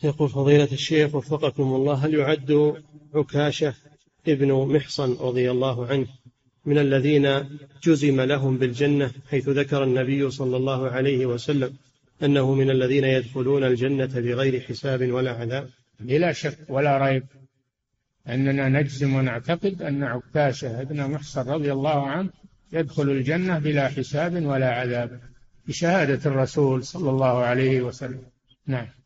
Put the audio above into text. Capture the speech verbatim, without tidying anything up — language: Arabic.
يقول فضيلة الشيخ وفقكم الله، هل يعد عكاشة ابن محصن رضي الله عنه من الذين جزم لهم بالجنة، حيث ذكر النبي صلى الله عليه وسلم أنه من الذين يدخلون الجنة بغير حساب ولا عذاب؟ بلا شك ولا ريب أننا نجزم ونعتقد أن عكاشة ابن محصن رضي الله عنه يدخل الجنة بلا حساب ولا عذاب بشهادة الرسول صلى الله عليه وسلم. نعم.